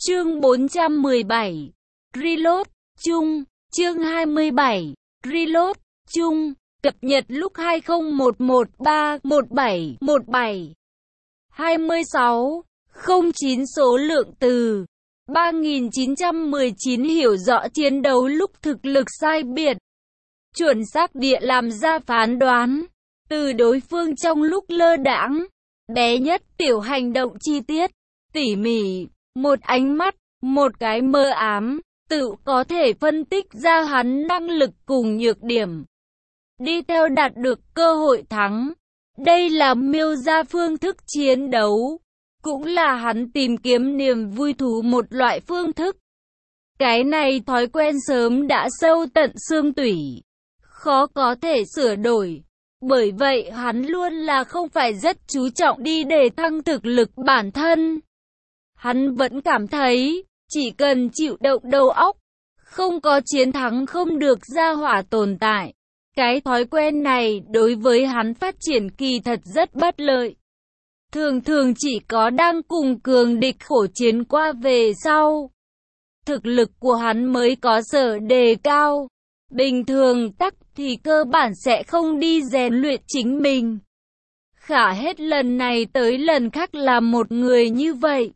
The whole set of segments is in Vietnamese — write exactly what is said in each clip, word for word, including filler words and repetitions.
Chương bốn trăm mười bảy. Reload, chung, chương hai mươi bảy. Reload, chung, cập nhật lúc hai không một một ba một bảy một bảy. hai mươi sáu, không chín số lượng từ. ba nghìn chín trăm mười chín hiểu rõ chiến đấu lúc thực lực sai biệt. Chuẩn xác địa làm ra phán đoán. Từ đối phương trong lúc lơ đãng. Bé nhất tiểu hành động chi tiết, tỉ mỉ. Một ánh mắt, một cái mơ ám, tự có thể phân tích ra hắn năng lực cùng nhược điểm. Đi theo đạt được cơ hội thắng. Đây là miêu ra phương thức chiến đấu. Cũng là hắn tìm kiếm niềm vui thú một loại phương thức. Cái này thói quen sớm đã sâu tận xương tủy. Khó có thể sửa đổi. Bởi vậy hắn luôn là không phải rất chú trọng đi để thăng thực lực bản thân. Hắn vẫn cảm thấy, chỉ cần chịu động đầu óc, không có chiến thắng không được ra hỏa tồn tại. Cái thói quen này đối với hắn phát triển kỳ thật rất bất lợi. Thường thường chỉ có đang cùng cường địch khổ chiến qua về sau. Thực lực của hắn mới có sở đề cao. Bình thường tắc thì cơ bản sẽ không đi rèn luyện chính mình. Khả hết lần này tới lần khác là một người như vậy.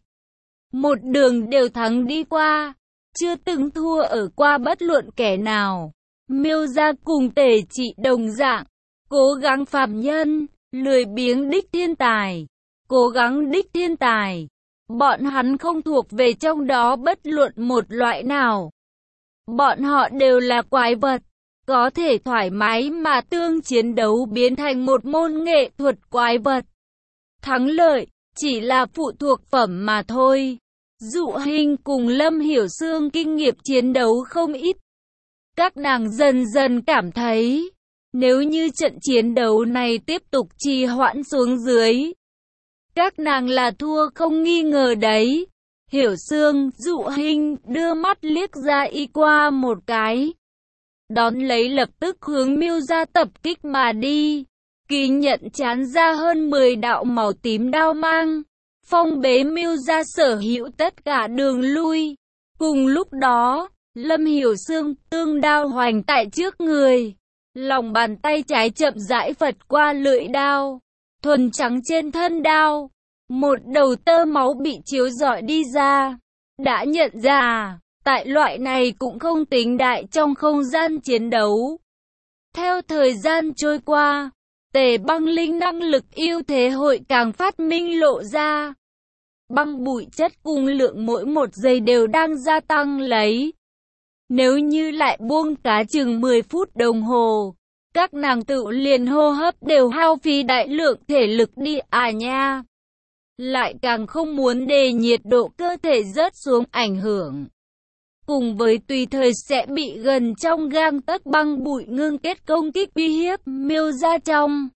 Một đường đều thắng đi qua, chưa từng thua ở qua bất luận kẻ nào. Miêu ra cùng tể trị đồng dạng, cố gắng phàm nhân, lười biếng đích thiên tài, cố gắng đích thiên tài. Bọn hắn không thuộc về trong đó bất luận một loại nào. Bọn họ đều là quái vật, có thể thoải mái mà tương chiến đấu biến thành một môn nghệ thuật quái vật. Thắng lợi chỉ là phụ thuộc phẩm mà thôi. Dụ Hinh cùng Lâm Hiểu Sương kinh nghiệm chiến đấu không ít. Các nàng dần dần cảm thấy, nếu như trận chiến đấu này tiếp tục trì hoãn xuống dưới, các nàng là thua không nghi ngờ đấy. Hiểu Sương, Dụ Hinh đưa mắt liếc ra y qua một cái. Đón lấy lập tức hướng Miêu ra tập kích mà đi. Kỳ nhận chán ra hơn mười đạo màu tím đao mang. Phong bế Miêu ra sở hữu tất cả đường lui. Cùng lúc đó, Lâm Hiểu Sương tương đao hoành tại trước người. Lòng bàn tay trái chậm rãi phật qua lưỡi đao. Thuần trắng trên thân đao. Một đầu tơ máu bị chiếu rọi đi ra. Đã nhận ra, tại loại này cũng không tính đại trong không gian chiến đấu. Theo thời gian trôi qua, Tề Băng Linh năng lực ưu thế hội càng phát minh lộ ra. Băng bụi chất cùng lượng mỗi một giây đều đang gia tăng lấy. Nếu như lại buông cá chừng mười phút đồng hồ, các nàng tự liền hô hấp đều hao phí đại lượng thể lực đi à nha. Lại càng không muốn để nhiệt độ cơ thể rớt xuống ảnh hưởng. Cùng với tùy thời sẽ bị gần trong gang tấc băng bụi ngưng kết công kích uy hiếp Miêu ra trong.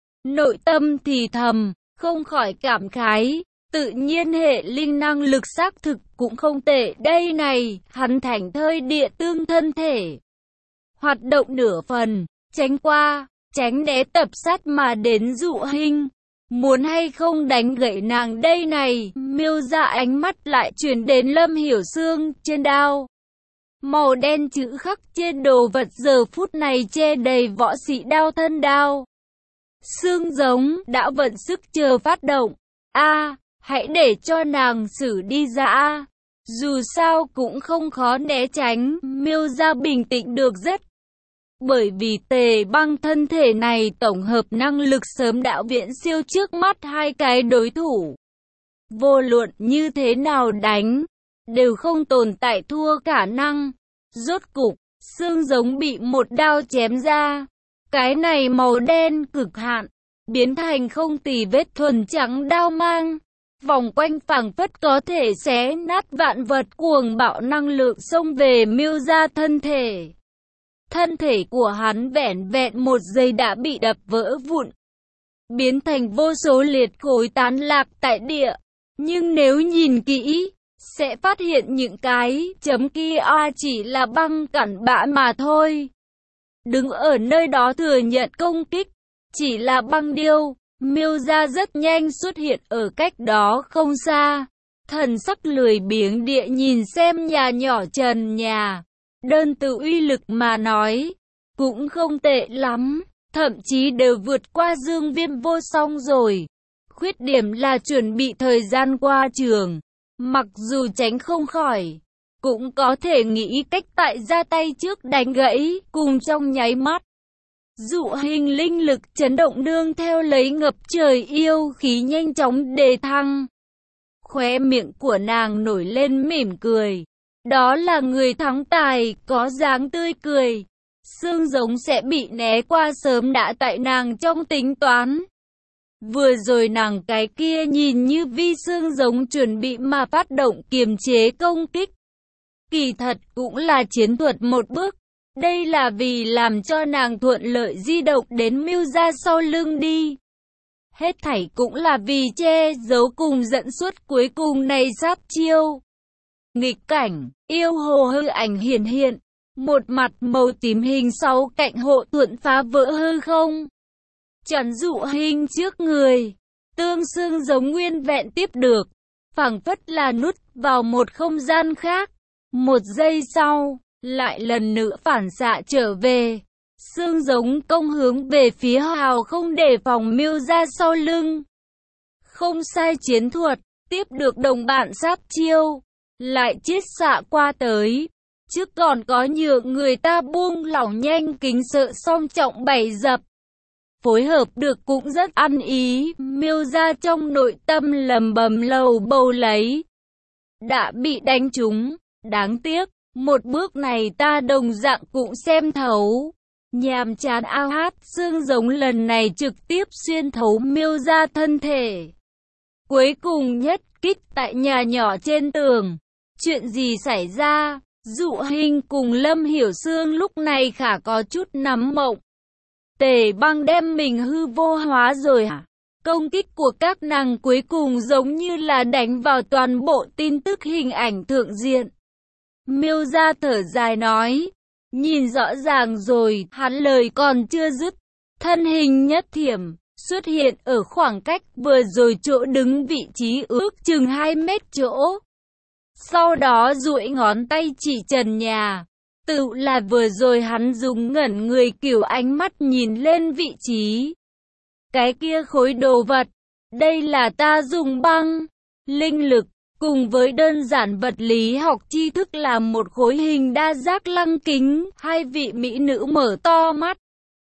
Nội tâm thì thầm, không khỏi cảm khái, tự nhiên hệ linh năng lực xác thực cũng không tệ đây này, hắn thành thơi địa tương thân thể. Hoạt động nửa phần, tránh qua, tránh né tập sát mà đến Dụ Hinh. Muốn hay không đánh gãy nàng đây này, Miêu ra ánh mắt lại chuyển đến Lâm Hiểu Sương trên đao. Màu đen chữ khắc trên đồ vật giờ phút này che đầy võ sĩ đao thân đao. Xương giống đã vận sức chờ phát động. A, hãy để cho nàng xử đi ra a. Dù sao cũng không khó né tránh, Miêu ra bình tĩnh được rất. Bởi vì Tề Băng thân thể này tổng hợp năng lực sớm đã viễn siêu trước mắt hai cái đối thủ. Vô luận như thế nào đánh, đều không tồn tại thua khả năng. Rốt cục, xương giống bị một đao chém ra. Cái này màu đen cực hạn, biến thành không tì vết thuần trắng đao mang. Vòng quanh phảng phất có thể xé nát vạn vật, cuồng bạo năng lượng xông về Miêu ra thân thể. Thân thể của hắn vẻn vẹn một giây đã bị đập vỡ vụn, biến thành vô số liệt khối tán lạc tại địa. Nhưng nếu nhìn kỹ, sẽ phát hiện những cái chấm kia chỉ là băng cặn bã mà thôi. Đứng ở nơi đó thừa nhận công kích, chỉ là băng điêu. Miêu ra rất nhanh xuất hiện ở cách đó không xa. thần sắc lười biếng địa nhìn xem nhà nhỏ trần nhà. Đơn từ uy lực mà nói, cũng không tệ lắm, thậm chí đều vượt qua Dương Viêm vô song rồi. Khuyết điểm là chuẩn bị thời gian qua trường, mặc dù tránh không khỏi, cũng có thể nghĩ cách tại ra tay trước đánh gãy, cùng trong nháy mắt. Dụ hình linh lực chấn động nương theo lấy ngập trời yêu khí nhanh chóng đề thăng. Khóe miệng của nàng nổi lên mỉm cười. Đó là người thắng tài, có dáng tươi cười. Xương giống sẽ bị né qua sớm đã tại nàng trong tính toán. Vừa rồi nàng cái kia nhìn như vi xương giống chuẩn bị mà phát động kiềm chế công kích. Kỳ thật cũng là chiến thuật một bước. Đây là vì làm cho nàng thuận lợi di động đến Mưu gia sau lưng đi. Hết thảy cũng là vì che giấu cùng dẫn xuất cuối cùng này sát chiêu. Nghịch cảnh, yêu hồ hư ảnh hiển hiện. Một mặt màu tím hình sáu cạnh hộ thuận phá vỡ hư không. Chắn dụ hình trước người. Tương xương giống nguyên vẹn tiếp được. Phảng phất là nút vào một không gian khác. Một giây sau, lại lần nữa phản xạ trở về. Xương giống công hướng về phía hào không để phòng Mưu ra sau lưng. Không sai chiến thuật, tiếp được đồng bạn sát chiêu. Lại chiết xạ qua tới. Chứ còn có nhượng người ta buông lỏng nhanh kính sợ song trọng bảy dập. Phối hợp được cũng rất ăn ý, Mưu ra trong nội tâm lầm bầm lầu bầu lấy. Đã bị đánh trúng, đáng tiếc, một bước này ta đồng dạng cũng xem thấu. Nhàm chán ao hát, xương giống lần này trực tiếp xuyên thấu Mưu ra thân thể. Cuối cùng nhất kích tại nhà nhỏ trên tường. Chuyện gì xảy ra? Dụ hình cùng Lâm Hiểu Sương lúc này khả có chút nắm mộng. Tề Băng đem mình hư vô hóa rồi hả? Công kích của các nàng cuối cùng giống như là đánh vào toàn bộ tin tức hình ảnh thượng diện. Miêu gia thở dài nói. Nhìn rõ ràng rồi, hắn lời còn chưa dứt. Thân hình nhất thiểm, xuất hiện ở khoảng cách vừa rồi chỗ đứng vị trí ước chừng hai mét chỗ. Sau đó duỗi ngón tay chỉ trần nhà. Tự là vừa rồi hắn dùng ngẩn người kiểu ánh mắt nhìn lên vị trí. Cái kia khối đồ vật. Đây là ta dùng băng, linh lực, cùng với đơn giản vật lý học tri thức làm một khối hình đa giác lăng kính. Hai vị mỹ nữ mở to mắt.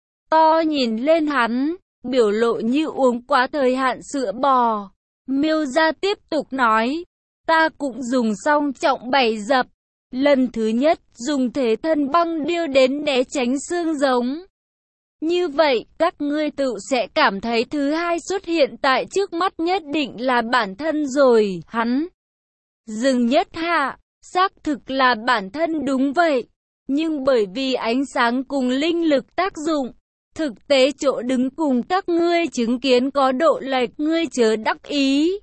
To nhìn lên hắn, biểu lộ như uống quá thời hạn sữa bò. Miêu gia tiếp tục nói. Ta cũng dùng song trọng bảy dập. Lần thứ nhất dùng thế thân băng điêu đến né tránh xương giống. Như vậy các ngươi tự sẽ cảm thấy thứ hai xuất hiện tại trước mắt nhất định là bản thân rồi. Hắn dừng nhất hạ. Xác thực là bản thân đúng vậy. Nhưng bởi vì ánh sáng cùng linh lực tác dụng. Thực tế chỗ đứng cùng các ngươi chứng kiến có độ lệch, ngươi chớ đắc ý.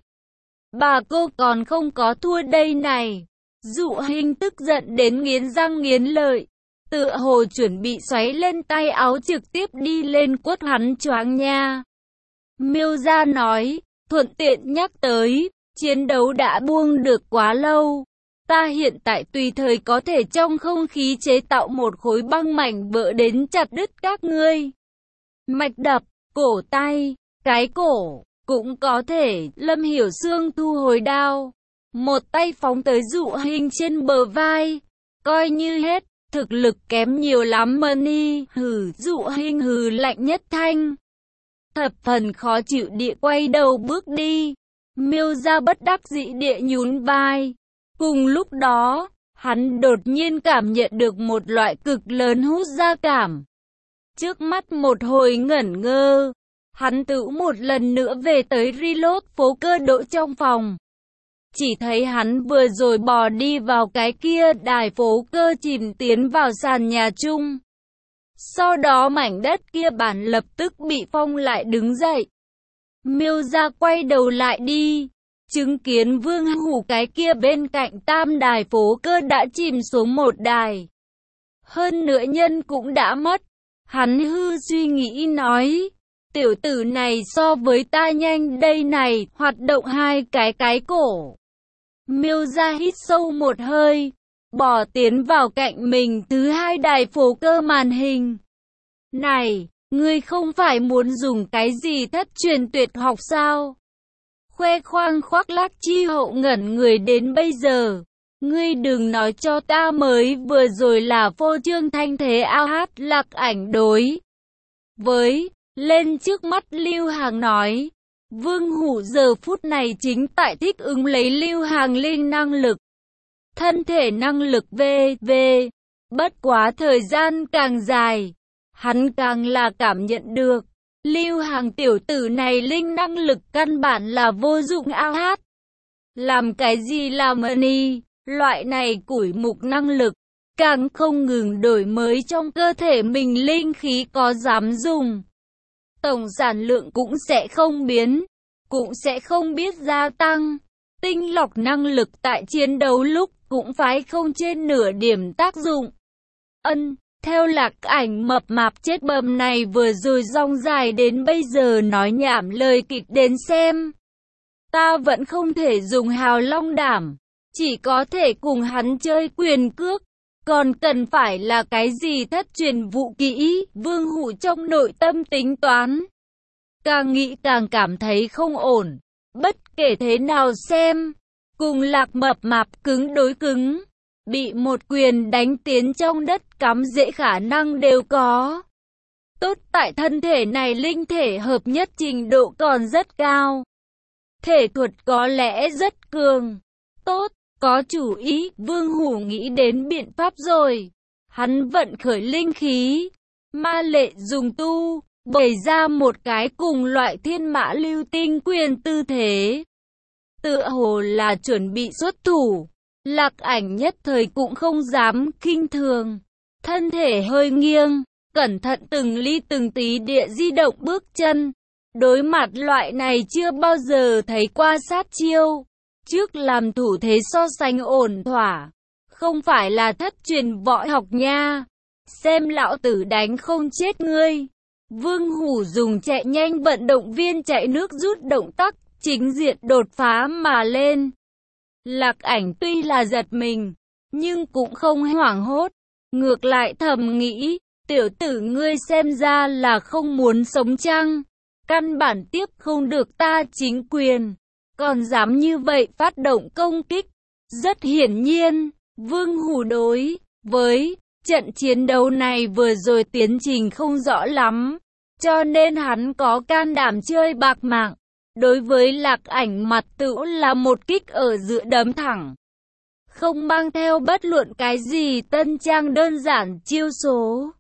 Bà cô còn không có thua đây này. Dụ hình tức giận đến nghiến răng nghiến lợi. Tựa hồ chuẩn bị xoáy lên tay áo trực tiếp đi lên quất hắn choáng nha. Miêu gia nói, thuận tiện nhắc tới, chiến đấu đã buông được quá lâu. Ta hiện tại tùy thời có thể trong không khí chế tạo một khối băng mảnh vỡ đến chặt đứt các ngươi. Mạch đập, cổ tay, cái cổ. Cũng có thể, Lâm Hiểu Sương thu hồi đao. Một tay phóng tới dụ hình trên bờ vai. Coi như hết, thực lực kém nhiều lắm Mani. Hừ, dụ hình hừ lạnh nhất thanh. Thập phần khó chịu địa quay đầu bước đi. Miêu gia bất đắc dĩ địa nhún vai. Cùng lúc đó, hắn đột nhiên cảm nhận được một loại cực lớn hút ra cảm. Trước mắt một hồi ngẩn ngơ. Hắn tự một lần nữa về tới reload phố cơ độ trong phòng. Chỉ thấy hắn vừa rồi bò đi vào cái kia đài phố cơ chìm tiến vào sàn nhà chung. Sau đó mảnh đất kia bản lập tức bị phong lại đứng dậy. Miêu gia quay đầu lại đi. Chứng kiến Vương Hủ cái kia bên cạnh tam đài phố cơ đã chìm xuống một đài. Hơn nữa nhân cũng đã mất. Hắn hư suy nghĩ nói. Tiểu tử này so với ta nhanh đây này, hoạt động hai cái cái cổ. Miêu Gia hít sâu một hơi, bỏ tiến vào cạnh mình thứ hai đài phổ cơ màn hình. Này, ngươi không phải muốn dùng cái gì thất truyền tuyệt học sao? Khoe khoang khoác lác chi hậu ngẩn người đến bây giờ. Ngươi đừng nói cho ta mới vừa rồi là phô trương thanh thế ao hát. Lạc Ảnh đối với lên trước mắt Lưu Hàng nói. Vương Hủ giờ phút này chính tại thích ứng lấy Lưu Hàng linh năng lực. Thân thể năng lực vê vê. Bất quá thời gian càng dài, hắn càng là cảm nhận được. Lưu Hàng tiểu tử này linh năng lực căn bản là vô dụng ao hát. Làm cái gì làm ơn, loại này củi mục năng lực, càng không ngừng đổi mới trong cơ thể mình linh khí có dám dùng. Tổng sản lượng cũng sẽ không biến, cũng sẽ không biết gia tăng. Tinh lọc năng lực tại chiến đấu lúc cũng phải không trên nửa điểm tác dụng. Ân, theo Lạc Ảnh mập mạp chết bầm này vừa rồi rong dài đến bây giờ nói nhảm lời kịch đến xem. Ta vẫn không thể dùng hào long đảm, chỉ có thể cùng hắn chơi quyền cước. Còn cần phải là cái gì thất truyền vũ kỹ, Vương Hủ trong nội tâm tính toán. Càng nghĩ càng cảm thấy không ổn. Bất kể thế nào xem, cùng Lạc mập mạp cứng đối cứng, bị một quyền đánh tiến trong đất cắm rễ khả năng đều có. Tốt tại thân thể này linh thể hợp nhất trình độ còn rất cao. Thể thuật có lẽ rất cường. Tốt, có chủ ý, Vương Hủ nghĩ đến biện pháp rồi. Hắn vận khởi linh khí, ma lệ dùng tu, bày ra một cái cùng loại thiên mã lưu tinh quyền tư thế. Tựa hồ là chuẩn bị xuất thủ. Lạc Ảnh nhất thời cũng không dám khinh thường. Thân thể hơi nghiêng, cẩn thận từng ly từng tí địa di động bước chân. Đối mặt loại này chưa bao giờ thấy qua sát chiêu. Trước làm thủ thế so sánh ổn thỏa. Không phải là thất truyền võ học nha. Xem lão tử đánh không chết ngươi. Vương Hủ dùng chạy nhanh vận động viên chạy nước rút động tác, chính diện đột phá mà lên. Lạc Ảnh tuy là giật mình, nhưng cũng không hoảng hốt. Ngược lại thầm nghĩ, tiểu tử ngươi xem ra là không muốn sống chăng? Căn bản tiếp không được ta chính quyền, còn dám như vậy phát động công kích. Rất hiển nhiên, Vương Hủ đối với trận chiến đấu này vừa rồi tiến trình không rõ lắm, cho nên hắn có can đảm chơi bạc mạng. Đối với Lạc Ảnh mặt tựu là một kích ở giữa đấm thẳng, không mang theo bất luận cái gì tân trang đơn giản chiêu số.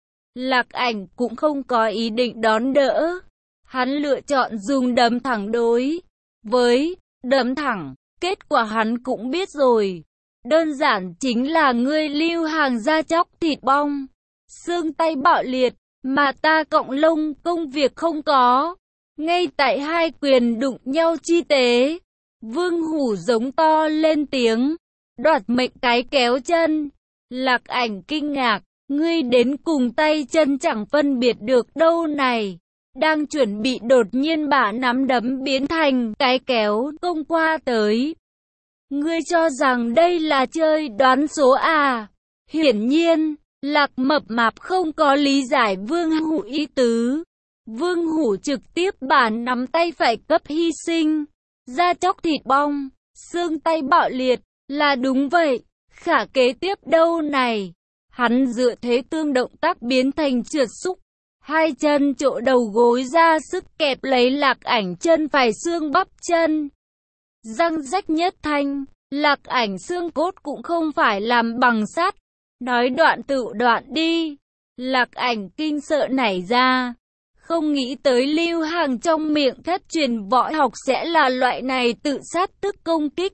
Lạc Ảnh cũng không có ý định đón đỡ, hắn lựa chọn dùng đấm thẳng đối với đấm thẳng. Kết quả hắn cũng biết rồi, đơn giản chính là ngươi Lưu Hàng da chóc thịt bong, xương tay bạo liệt, mà ta cọng lông công việc không có. Ngay tại hai quyền đụng nhau chi tế, Vương Hủ giống to lên tiếng, đoạt mệnh cái kéo chân. Lạc Ảnh kinh ngạc, ngươi đến cùng tay chân chẳng phân biệt được đâu này. Đang chuẩn bị đột nhiên bả nắm đấm biến thành cái kéo công qua tới. Ngươi cho rằng đây là chơi đoán số à? Hiển nhiên, Lạc mập mạp không có lý giải Vương Hủ ý tứ. Vương Hủ trực tiếp bả nắm tay phải cấp hy sinh, da chóc thịt bong, xương tay bạo liệt, là đúng vậy. Khả kế tiếp đâu này? Hắn dựa thế tương động tác biến thành trượt xúc, hai chân chỗ đầu gối ra sức kẹp lấy Lạc Ảnh chân phải xương bắp chân. Răng rách nhất thanh, Lạc Ảnh xương cốt cũng không phải làm bằng sắt. Nói đoạn tự đoạn đi. Lạc Ảnh kinh sợ nảy ra. Không nghĩ tới Lưu Hàng trong miệng thất truyền võ học sẽ là loại này tự sát tức công kích.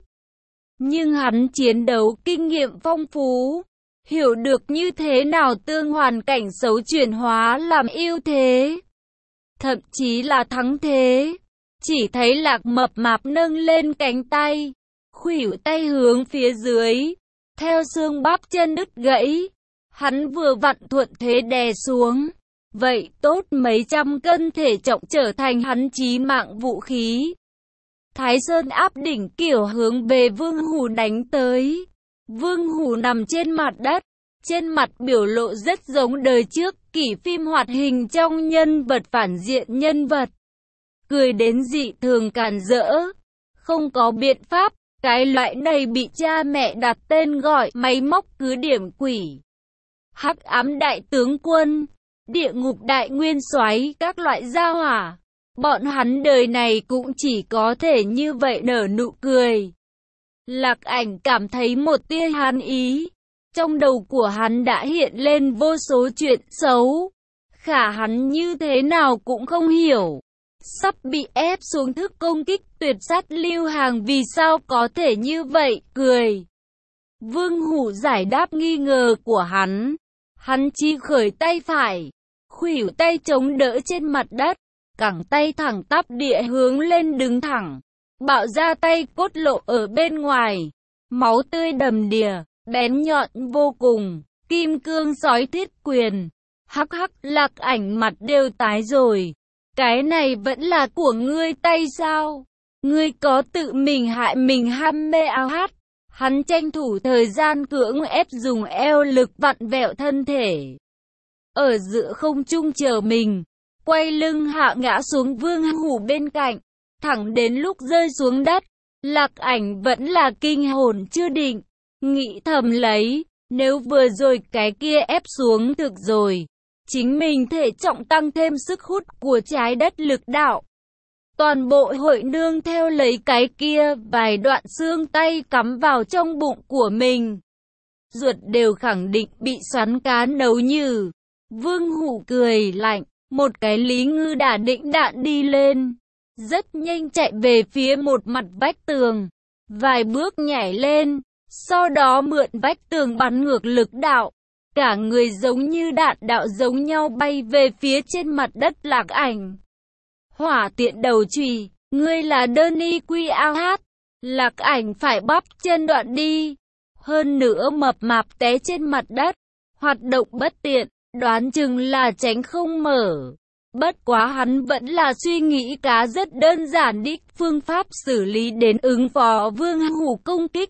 Nhưng hắn chiến đấu kinh nghiệm phong phú, hiểu được như thế nào tương hoàn cảnh xấu chuyển hóa làm ưu thế, thậm chí là thắng thế. Chỉ thấy Lạc mập mạp nâng lên cánh tay, khuỷu tay hướng phía dưới, theo xương bắp chân đứt gãy, hắn vừa vặn thuận thế đè xuống. Vậy tốt mấy trăm cân thể trọng trở thành hắn chí mạng vũ khí. Thái Sơn áp đỉnh kiểu hướng về Vương Hủ đánh tới. Vương Hủ nằm trên mặt đất, trên mặt biểu lộ rất giống đời trước, kỷ phim hoạt hình trong nhân vật phản diện nhân vật. Cười đến dị thường càn rỡ. Không có biện pháp, cái loại này bị cha mẹ đặt tên gọi máy móc cứ điểm quỷ. Hắc ám đại tướng quân, địa ngục đại nguyên soái, các loại gia hỏa. Bọn hắn đời này cũng chỉ có thể như vậy nở nụ cười. Lạc Ảnh cảm thấy một tia hàn ý. Trong đầu của hắn đã hiện lên vô số chuyện xấu. Khả hắn như thế nào cũng không hiểu. Sắp bị ép xuống thức công kích tuyệt sát Lưu Hàng vì sao có thể như vậy, cười. Vương Hủ giải đáp nghi ngờ của hắn. Hắn chi khởi tay phải, khuỷu tay chống đỡ trên mặt đất, cẳng tay thẳng tắp địa hướng lên đứng thẳng. Bạo ra tay cốt lộ ở bên ngoài, máu tươi đầm đìa, bén nhọn vô cùng, kim cương sói thiết quyền. Hắc hắc, Lạc Ảnh mặt đều tái rồi. Cái này vẫn là của ngươi tay sao? Ngươi có tự mình hại mình ham mê ao hát. Hắn tranh thủ thời gian cưỡng ép dùng eo lực vặn vẹo thân thể. Ở giữa không trung chờ mình, quay lưng hạ ngã xuống Vương Hủ bên cạnh. Thẳng đến lúc rơi xuống đất, Lạc Ảnh vẫn là kinh hồn chưa định. Nghĩ thầm lấy, nếu vừa rồi cái kia ép xuống thực rồi, chính mình thể trọng tăng thêm sức hút của trái đất lực đạo. Toàn bộ hội nương theo lấy cái kia vài đoạn xương tay cắm vào trong bụng của mình. Ruột đều khẳng định bị xoắn cá nấu nhừ. Vương Hủ cười lạnh, một cái Lý Ngư đã định đạn đi lên. Rất nhanh chạy về phía một mặt vách tường. Vài bước nhảy lên, sau đó mượn vách tường bắn ngược lực đạo. Cả người giống như đạn đạo giống nhau bay về phía trên mặt đất Lạc Ảnh. Hỏa tiện đầu chùy, ngươi là đơn y quy ao hát. Lạc Ảnh phải bắp chân đoạn đi. Hơn nữa mập mạp té trên mặt đất. Hoạt động bất tiện, đoán chừng là tránh không mở. Bất quá hắn vẫn là suy nghĩ cá rất đơn giản đích phương pháp xử lý đến ứng phó Vương Hủ công kích.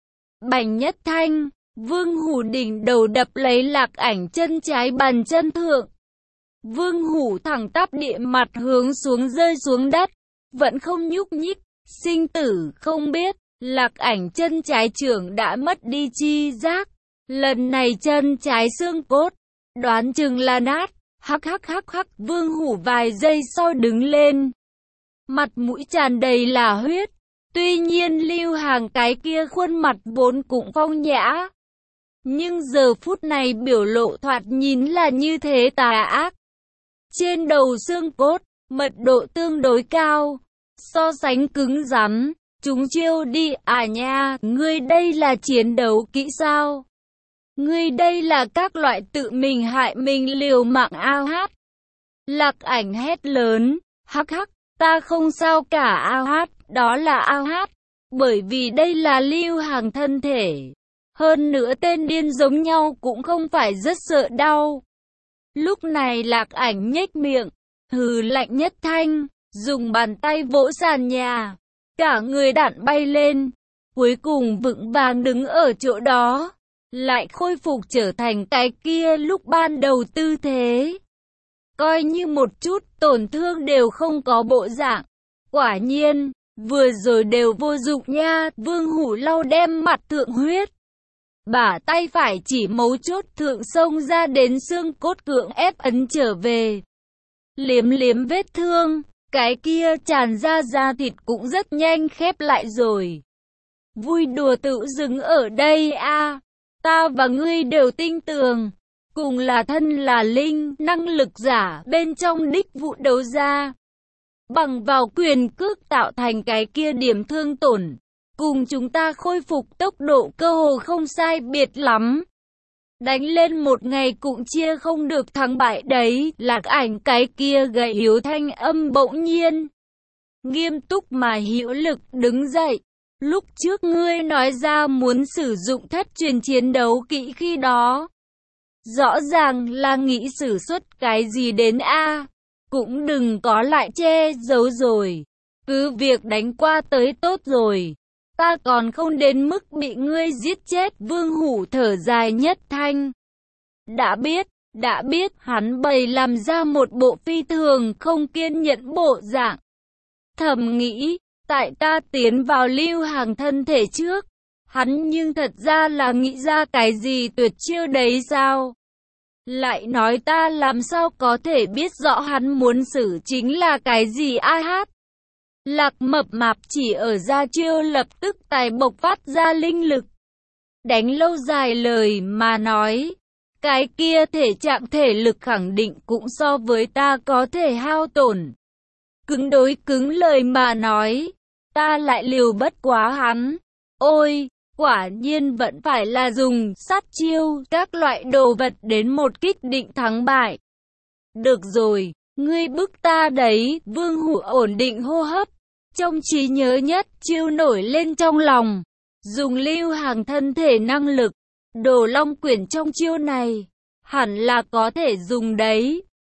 Bành nhất thanh, Vương Hủ đỉnh đầu đập lấy Lạc Ảnh chân trái bàn chân thượng. Vương Hủ thẳng tắp địa mặt hướng xuống rơi xuống đất, vẫn không nhúc nhích, sinh tử không biết. Lạc Ảnh chân trái trưởng đã mất đi chi giác, lần này chân trái xương cốt, đoán chừng là nát. Hắc hắc hắc hắc, Vương Hủ vài giây sau đứng lên, mặt mũi tràn đầy là huyết. Tuy nhiên Lưu Hàng cái kia khuôn mặt vốn cũng phong nhã, nhưng giờ phút này biểu lộ thoạt nhìn là như thế tà ác. Trên đầu xương cốt, mật độ tương đối cao, so sánh cứng rắn. Chúng chiêu đi à nha, ngươi đây là chiến đấu kỹ sao? Ngươi đây là các loại tự mình hại mình liều mạng ao hát. Lạc Ảnh hét lớn, hắc hắc, ta không sao cả ao hát, đó là ao hát. Bởi vì đây là Lưu Hàng thân thể. Hơn nữa tên điên giống nhau cũng không phải rất sợ đau. Lúc này Lạc Ảnh nhếch miệng, hừ lạnh nhất thanh, dùng bàn tay vỗ sàn nhà. Cả người đạn bay lên, cuối cùng vững vàng đứng ở chỗ đó. Lại khôi phục trở thành cái kia lúc ban đầu tư thế. Coi như một chút tổn thương đều không có bộ dạng. Quả nhiên, vừa rồi đều vô dụng nha. Vương Hủ lau đem mặt thượng huyết. Bả tay phải chỉ mấu chốt thượng xông ra đến xương cốt cưỡng ép ấn trở về. Liếm liếm vết thương, cái kia tràn ra da thịt cũng rất nhanh khép lại rồi. Vui đùa tự dừng ở đây a. Ta và ngươi đều tin tưởng, cùng là thân là linh, năng lực giả bên trong đích vụ đấu ra. Bằng vào quyền cước tạo thành cái kia điểm thương tổn, cùng chúng ta khôi phục tốc độ cơ hồ không sai biệt lắm. Đánh lên một ngày cũng chia không được thắng bại đấy. Lạc Ảnh cái kia gầy yếu thanh âm bỗng nhiên nghiêm túc mà hữu lực đứng dậy. Lúc trước ngươi nói ra muốn sử dụng thất truyền chiến đấu kỹ khi đó, rõ ràng là nghĩ sử xuất cái gì đến a. Cũng đừng có lại che giấu rồi. Cứ việc đánh qua tới tốt rồi. Ta còn không đến mức bị ngươi giết chết. Vương Hủ thở dài nhất thanh. Đã biết, đã biết, hắn bày làm ra một bộ phi thường không kiên nhẫn bộ dạng. Thầm nghĩ, tại ta tiến vào Lưu Hàng thân thể trước, hắn nhưng thật ra là nghĩ ra cái gì tuyệt chiêu đấy sao? Lại nói ta làm sao có thể biết rõ hắn muốn xử chính là cái gì ai hát? Lạc Mập Mạp chỉ ở ra chiêu lập tức tài bộc phát ra linh lực. Đánh lâu dài lời mà nói, cái kia thể trạng thể lực khẳng định cũng so với ta có thể hao tổn. Cứng đối cứng lời mà nói, ta lại liều bất quá hắn. Ôi, quả nhiên vẫn phải là dùng sát chiêu, các loại đồ vật đến một kích định thắng bại. Được rồi, ngươi bức ta đấy. Vương Hủ ổn định hô hấp, trong trí nhớ nhất chiêu nổi lên trong lòng. Dùng Lưu Hàng thân thể năng lực, Đồ Long Quyển trong chiêu này, hẳn là có thể dùng đấy.